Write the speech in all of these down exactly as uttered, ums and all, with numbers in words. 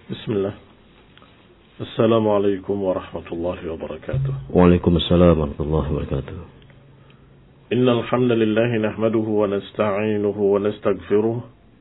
بسم الله. السلام عليكم ورحمة الله وبركاته. وعليكم السلام ورحمة الله وبركاته. إن الحمد لله نحمده ونستعينه ونستغفره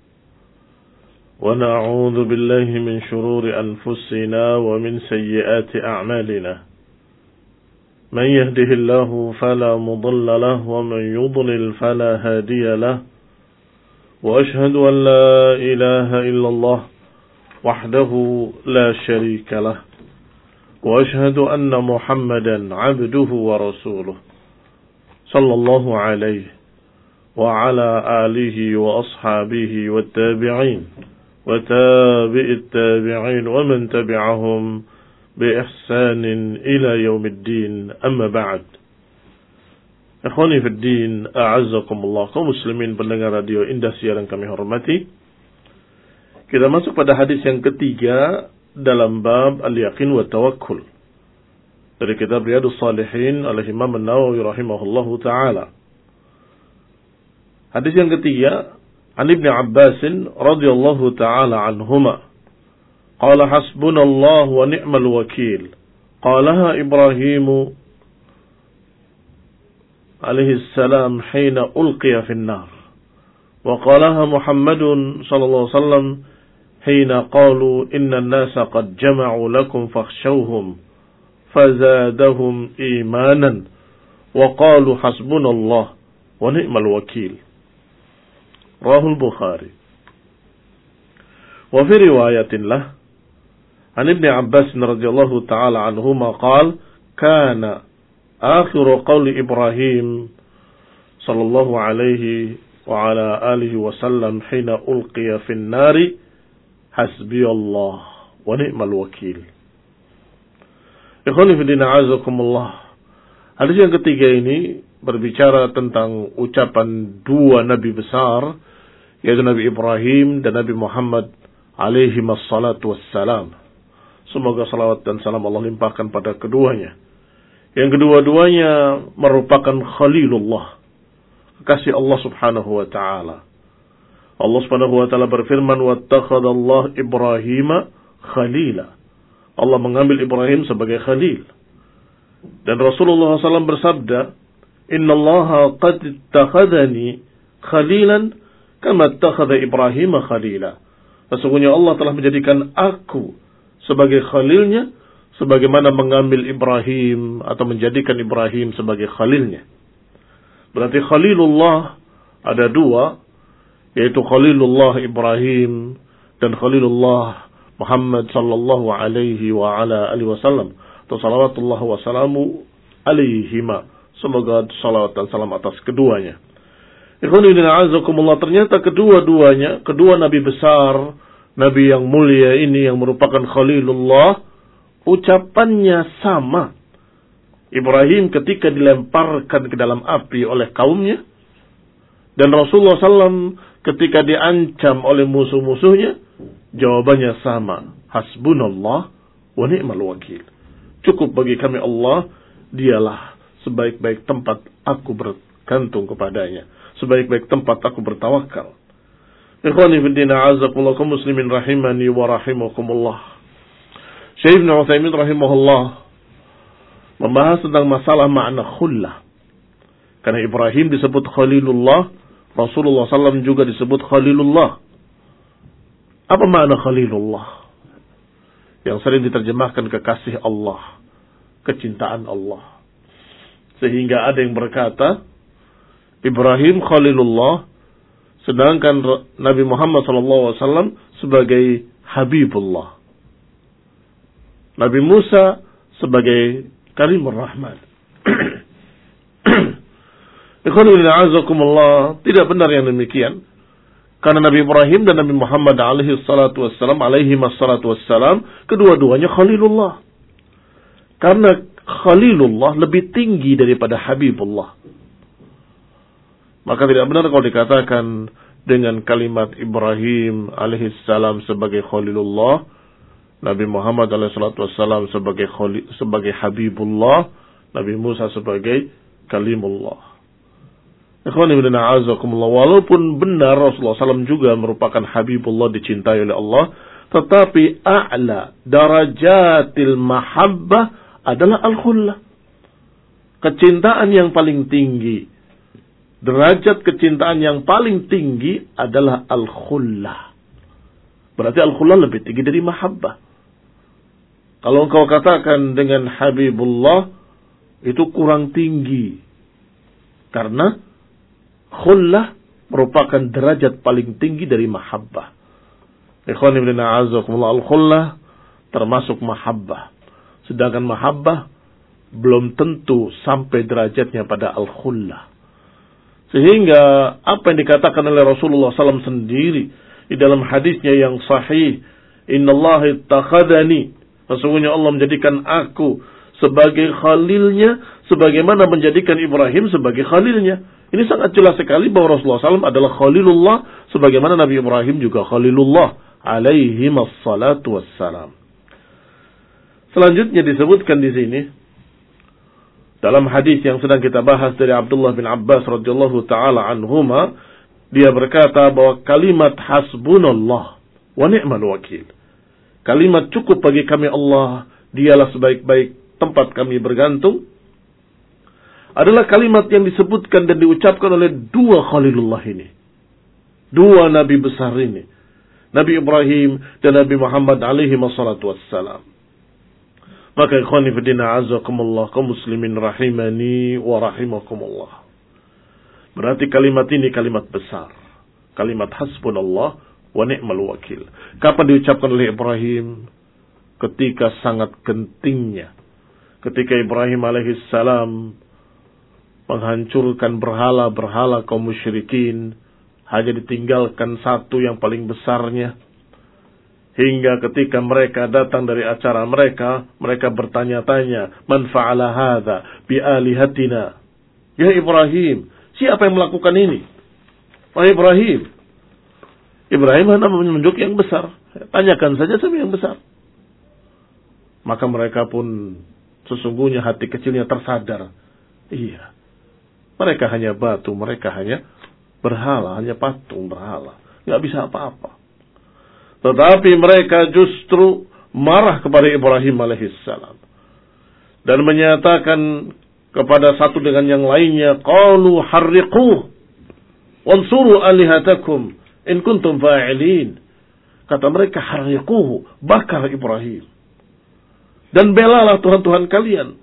ونعوذ بالله من شرور أنفسنا ومن سيئات أعمالنا. من يهده الله فلا مضل له ومن يضلل فلا هادي له. وأشهد أن لا إله إلا الله وحده لا شريك له. وأشهد أن محمدا عبده ورسوله صلى الله عليه وعلى آله وأصحابه والتابعين وتابع التابعين ومن تبعهم بإحسان إلى يوم الدين. أما بعد. Ikhwani fi din, a'azzakumullah, kaum muslimin pendengar radio Indah Siar yang kami hormati. Kita masuk pada hadis yang ketiga dalam bab al-yaqin wa tawakkul dari kitab Riyadhus Shalihin oleh Imam An-Nawawi rahimahullahu taala. Hadis yang ketiga, an Ibnu Abbas radhiyallahu taala anhuma, qala hasbunallahu wa ni'mal wakil. Qalaha Ibrahim alaihi salam hina ulqiya fi an-nar. Wa qalaha Muhammadun sallallahu alaihi wasallam hina qalu inna an-nasa qad jama'u lakum fakhshawhum fazadahum imanan wa qalu hasbunallah wa ni'mal wakil. Rahul Bukhari. Wa fi riwayatin lah an Ibn Abbas radhiyallahu ta'ala anhuma qala kana akhiru qawli Ibrahim sallallahu alaihi wa ala alihi wa sallam hina ulqiya fin nari hasbiyallah wa ni'mal wakil. Ikhwani fi din, a'azakumullah. Hadis yang ketiga ini berbicara tentang ucapan dua nabi besar, yaitu Nabi Ibrahim dan Nabi Muhammad alaihi wassalatu wassalam. Semoga salawat dan salam Allah limpahkan pada keduanya. Yang kedua-duanya merupakan Khalilullah, kekasih Allah subhanahu wa ta'ala. Allah subhanahu wa ta'ala berfirman, wattakhadallah Ibrahima khalila. Allah mengambil Ibrahim sebagai khalil. Dan Rasulullah shallallahu alaihi wasallam bersabda, innallaha qad ittakhadhani khalilan kama ittakhadha Ibrahima khalila. Sesungguhnya Allah telah menjadikan aku sebagai khalilnya, sebagaimana mengambil Ibrahim atau menjadikan Ibrahim sebagai khalilnya. Berarti Khalilullah ada dua, yaitu Khalilullah Ibrahim dan Khalilullah Muhammad sallallahu alaihi wa ala alihi wasallam. Atau salawatullah wa salamu alaihima. Semoga salawat dan salam atas keduanya. Ikhwani a'azakumullah, ternyata kedua-duanya, kedua nabi besar, nabi yang mulia ini yang merupakan Khalilullah, ucapannya sama. Ibrahim ketika dilemparkan ke dalam api oleh kaumnya, dan Rasulullah shallallahu alaihi wasallam ketika diancam oleh musuh-musuhnya, jawabannya sama. Hasbunallah wa ni'mal wakil. Cukup bagi kami Allah, dialah sebaik-baik tempat aku bergantung kepadanya, sebaik-baik tempat aku bertawakal. Ikhwani fiddin, a'azakumullah, kaum muslimin rahimani wa rahimakumullah. Syekh Ibnu Utsaimin rahimahullah membahas tentang masalah makna khullah. Karena Ibrahim disebut Khalilullah, Rasulullah sallallahu alaihi wasallam juga disebut Khalilullah. Apa makna Khalilullah? Yang sering diterjemahkan kekasih Allah, kecintaan Allah. Sehingga ada yang berkata Ibrahim Khalilullah, sedangkan Nabi Muhammad sallallahu alaihi wasallam sebagai Habibullah. Nabi Musa sebagai Karimur Rahman. Ikhwanullah, tidak benar yang demikian. Karena Nabi Ibrahim dan Nabi Muhammad alaihi salatu wassalam, alaihi wassalatu wassalam, kedua-duanya Khalilullah. Karena Khalilullah lebih tinggi daripada Habibullah. Maka tidak benar kalau dikatakan dengan kalimat Ibrahim alaihi salam sebagai Khalilullah, Nabi Muhammad alaihi salatu wassalam sebagai Khalil, sebagai Habibullah, Nabi Musa sebagai Kalimullah. Ikhwan ibn a'azakumullah, walaupun benar Rasulullah sallallahu alaihi wasallam juga merupakan Habibullah, dicintai oleh Allah, Tetapi a'la darajatil mahabbah adalah al-khullah. Kecintaan yang paling tinggi, derajat kecintaan yang paling tinggi adalah al-khullah. Berarti al-khullah lebih tinggi dari mahabbah. Kalau engkau katakan dengan Habibullah, itu kurang tinggi. Karena khullah merupakan derajat paling tinggi dari mahabbah. Ikhwani fillah a'azzakumullah, al-khullah termasuk mahabbah. Sedangkan mahabbah belum tentu sampai derajatnya pada al-khullah. Sehingga apa yang dikatakan oleh Rasulullah sallallahu alaihi wasallam sendiri di dalam hadisnya yang sahih, innallaha ittakhadani, sesungguhnya Allah menjadikan aku sebagai khalilnya, sebagaimana menjadikan Ibrahim sebagai khalilnya. Ini sangat jelas sekali bahwa Rasulullah sallallahu alaihi wasallam adalah khalilullah, sebagaimana Nabi Ibrahim juga khalilullah alaihi wassalatu wassalam. Selanjutnya disebutkan di sini dalam hadis yang sedang kita bahas dari Abdullah bin Abbas radhiyallahu taala anhuma, dia berkata bahwa kalimat hasbunallah wa ni'mal wakil, kalimat cukup bagi kami Allah, dialah sebaik-baik tempat kami bergantung, adalah kalimat yang disebutkan dan diucapkan oleh dua khalilullah ini, dua nabi besar ini, Nabi Ibrahim dan Nabi Muhammad alaihi wassalatu wassalam. Maka ikhwani fiddina azakumullah, kaum muslimin rahimani wa rahimakumullah. Berarti kalimat ini kalimat besar. Kalimat hasbunallah wa ni'mal wakil. Kapan diucapkan oleh Ibrahim? Ketika sangat gentingnya. Ketika Ibrahim alaihi salam menghancurkan berhala-berhala kaum musyrikin, hanya ditinggalkan satu yang paling besarnya. Hingga ketika mereka datang dari acara mereka, mereka bertanya-tanya, man fa'ala hadha bi'alihatina? Ya Ibrahim, siapa yang melakukan ini? Wahai Ibrahim. Ibrahim hanya menunjuk yang besar. Tanyakan saja sama yang besar. Maka mereka pun sesungguhnya hati kecilnya tersadar. Iya. Mereka hanya batu, mereka hanya berhala, hanya patung berhala. Nggak bisa apa-apa. Tetapi mereka justru marah kepada Ibrahim alaihissalam. Dan menyatakan kepada satu dengan yang lainnya, qalu harriquh wansuru alihatakum in kuntum fa'ilin. Kata mereka, harriquh, bakar Ibrahim. Dan belalah Tuhan-Tuhan kalian.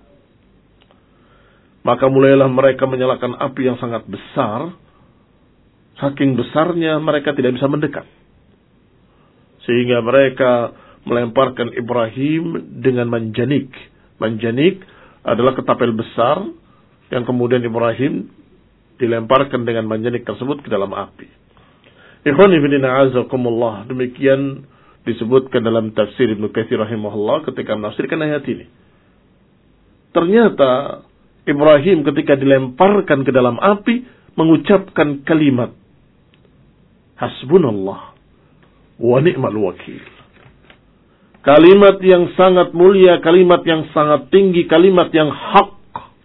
Maka mulailah mereka menyalakan api yang sangat besar. Saking besarnya mereka tidak bisa mendekat. Sehingga mereka melemparkan Ibrahim dengan manjanik. Manjanik adalah ketapel besar yang kemudian Ibrahim dilemparkan dengan manjanik tersebut ke dalam api. Ikhwani fillah azakumullah. Demikian disebutkan dalam tafsir Ibnu Katsir rahimahullah ketika menafsirkan ayat ini. Ternyata Ibrahim ketika dilemparkan ke dalam api mengucapkan kalimat hasbunallah wa ni'mal wakil. Kalimat yang sangat mulia, kalimat yang sangat tinggi, kalimat yang hak.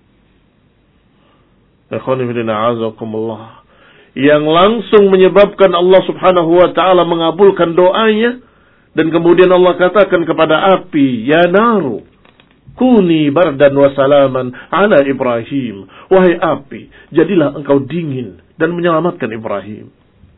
Yang langsung menyebabkan Allah subhanahu wa ta'ala mengabulkan doanya. Dan kemudian Allah katakan kepada api, ya naru, kuni bardan wa salaman ala Ibrahim. Wahai api, jadilah engkau dingin dan menyelamatkan Ibrahim.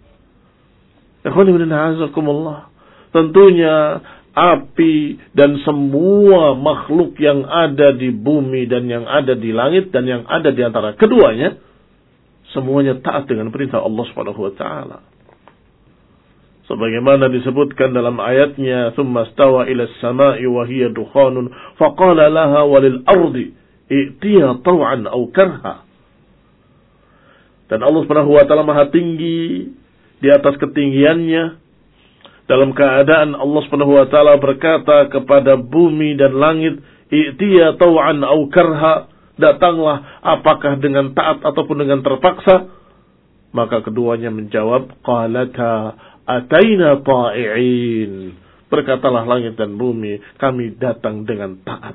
Tentunya api dan semua makhluk yang ada di bumi dan yang ada di langit dan yang ada di antara keduanya, semuanya taat dengan perintah Allah Subhanahu wa taala. Sebagaimana disebutkan dalam ayatnya, "Tsumma stawa ila as-sama'i wa hiya dukhanun faqala laha walil ardi i'tiya taw'an aw karha." Dan Allah Subhanahu wa taala Maha tinggi di atas ketinggiannya. Dalam keadaan Allah Subhanahu wa taala berkata kepada bumi dan langit, "I'tiya taw'an aw karha," datanglah apakah dengan taat ataupun dengan terpaksa. Maka keduanya menjawab, qalata ataina ta'i'in. Berkatalah langit dan bumi, kami datang dengan taat.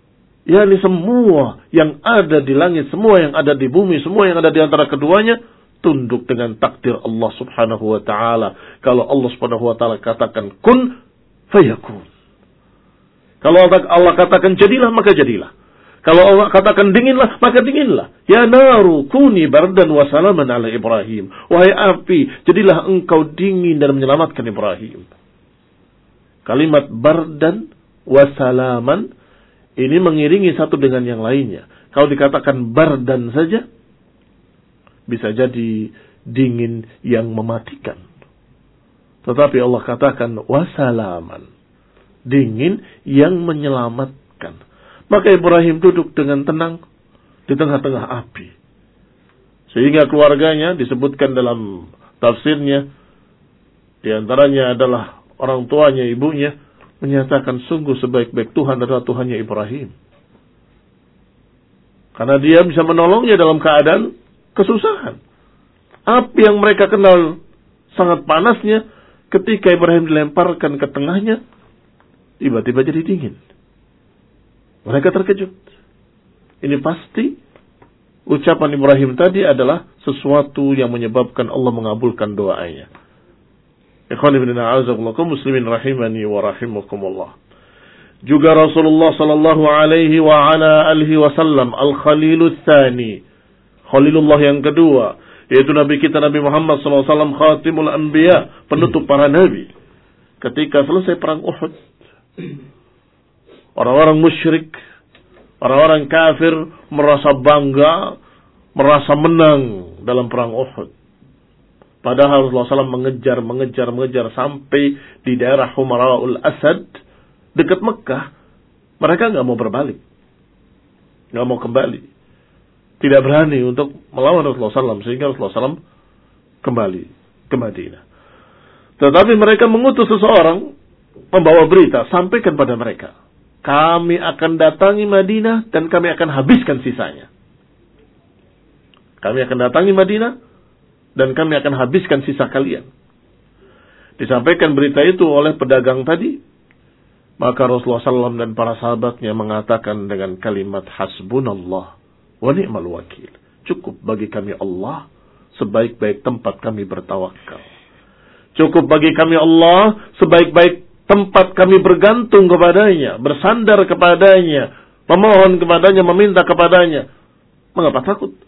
Yani semua yang ada di langit, semua yang ada di bumi, semua yang ada di antara keduanya tunduk dengan takdir Allah Subhanahu wa taala. Kalau Allah Subhanahu wa taala katakan kun fayakun. Kalau Allah katakan jadilah, maka jadilah. Kalau Allah katakan dinginlah, maka dinginlah. Ya naru kuni bardan wa salaman ala Ibrahim. Wahai api, jadilah engkau dingin dan menyelamatkan Ibrahim. Kalimat bardan wa salaman ini mengiringi satu dengan yang lainnya. Kalau dikatakan bardan saja, bisa jadi dingin yang mematikan. Tetapi Allah katakan wasalaman, dingin yang menyelamatkan. Maka Ibrahim duduk dengan tenang di tengah-tengah api. Sehingga keluarganya disebutkan dalam tafsirnya, di antaranya adalah orang tuanya, ibunya, menyatakan sungguh sebaik-baik Tuhan adalah Tuhannya Ibrahim. Karena dia bisa menolongnya dalam keadaan kesusahan. Api yang mereka kenal sangat panasnya, ketika Ibrahim dilemparkan ke tengahnya, tiba-tiba jadi dingin. Mereka terkejut. Ini pasti ucapan Ibrahim tadi adalah sesuatu yang menyebabkan Allah mengabulkan doanya. Ikhwan ibn a'azakullah, muslimin rahimani wa rahimakumullah. Juga Rasulullah sallallahu alaihi wa ala alihi wasallam al-Khalilul Tsani, Khalilullah yang kedua, yaitu Nabi kita Nabi Muhammad sallallahu alaihi wasallam khatimul anbiya, penutup para nabi. Ketika selesai perang Uhud, orang-orang musyrik, orang-orang kafir merasa bangga, merasa menang dalam perang Uhud. Padahal Rasulullah sallallahu alaihi wasallam mengejar, mengejar, mengejar sampai di daerah Humara'ul Asad, dekat Mekah. Mereka nggak mau berbalik, nggak mau kembali, tidak berani untuk melawan Rasulullah sallallahu alaihi wasallam, sehingga Rasulullah sallallahu alaihi wasallam kembali ke Madinah. Tetapi mereka mengutus seseorang membawa berita, sampaikan pada mereka, kami akan datangi Madinah dan kami akan habiskan sisanya. Kami akan datangi Madinah dan kami akan habiskan sisa kalian. Disampaikan berita itu oleh pedagang tadi. Maka Rasulullah sallallahu alaihi wasallam dan para sahabatnya mengatakan dengan kalimat hasbunallah wa ni'mal wakil. Cukup bagi kami Allah, sebaik-baik tempat kami bertawakal. Cukup bagi kami Allah, sebaik-baik tempat kami bergantung kepadanya, bersandar kepadanya, memohon kepadanya, meminta kepadanya. Mengapa takut?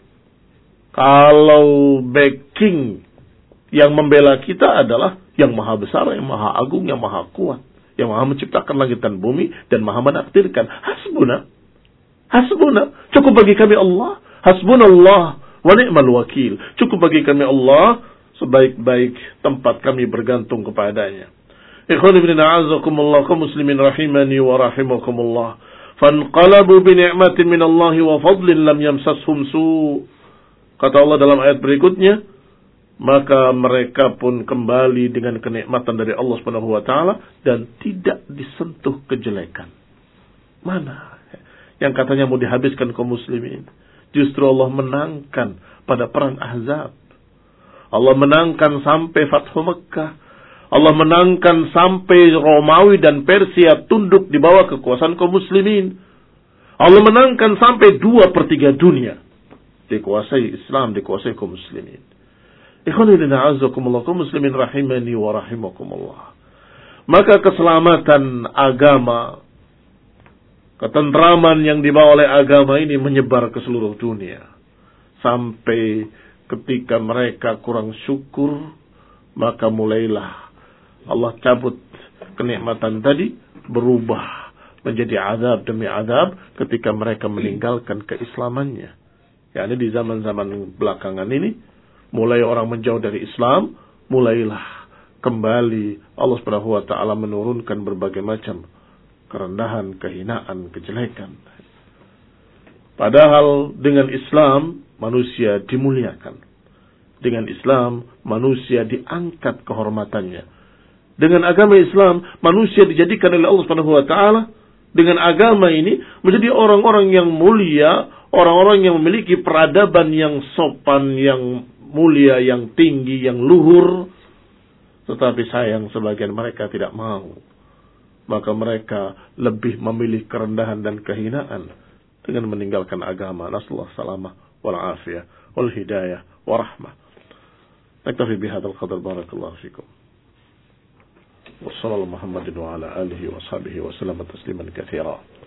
Kalau backing yang membela kita adalah yang maha besar, yang maha agung, yang maha kuat, yang maha menciptakan langit dan bumi, dan maha menakdirkan. Hasbuna. Hasbuna. Cukup bagi kami Allah. Hasbunallah wa ni'mal wakil. Cukup bagi kami Allah, sebaik-baik tempat kami bergantung kepadanya. Ikhwan ibn a'azakumullah, kaum muslimin rahimani wa rahimakumullah. Fanqalabu bi ni'matin minallahi wa fadlin lam yamsashum su'. Kata Allah dalam ayat berikutnya, maka mereka pun kembali dengan kenikmatan dari Allah Subhanahu wa taala dan tidak disentuh kejelekan. Mana yang katanya mau dihabiskan kaum muslimin? Justru Allah menangkan pada perang Ahzab. Allah menangkan sampai Fathu Mekkah. Allah menangkan sampai Romawi dan Persia tunduk di bawah kekuasaan kaum muslimin. Allah menangkan sampai dua per tiga dunia dikuasai Islam, dikuasai kaum muslimin. Ikhwanina a'azakumullah, kaum muslimin rahimani wa rahimakumullah. Maka keselamatan agama, ketentraman yang dibawa oleh agama ini menyebar ke seluruh dunia. Sampai ketika mereka kurang syukur, maka mulailah Allah cabut kenikmatan tadi, berubah menjadi azab demi azab ketika mereka meninggalkan keislamannya. Ya, ini di zaman-zaman belakangan ini, mulai orang menjauh dari Islam, mulailah kembali Allah Subhanahu wa taala menurunkan berbagai macam kerendahan, kehinaan, kejelekan. Padahal dengan Islam manusia dimuliakan. Dengan Islam manusia diangkat kehormatannya. Dengan agama Islam manusia dijadikan oleh Allah Subhanahu wa taala dengan agama ini menjadi orang-orang yang mulia, orang-orang yang memiliki peradaban yang sopan, yang mulia, yang tinggi, yang luhur. Tetapi sayang sebagian mereka tidak mau. Maka mereka lebih memilih kerendahan dan kehinaan dengan meninggalkan agama. Nasallahu salamah wal afiyah wal hidayah wa rahmah. Naktafi bihadzal qadar, barakallahu fikum. Wassallallahu Muhammadin wa ala alihi wa sahbihi wa sallam tasliman katsira.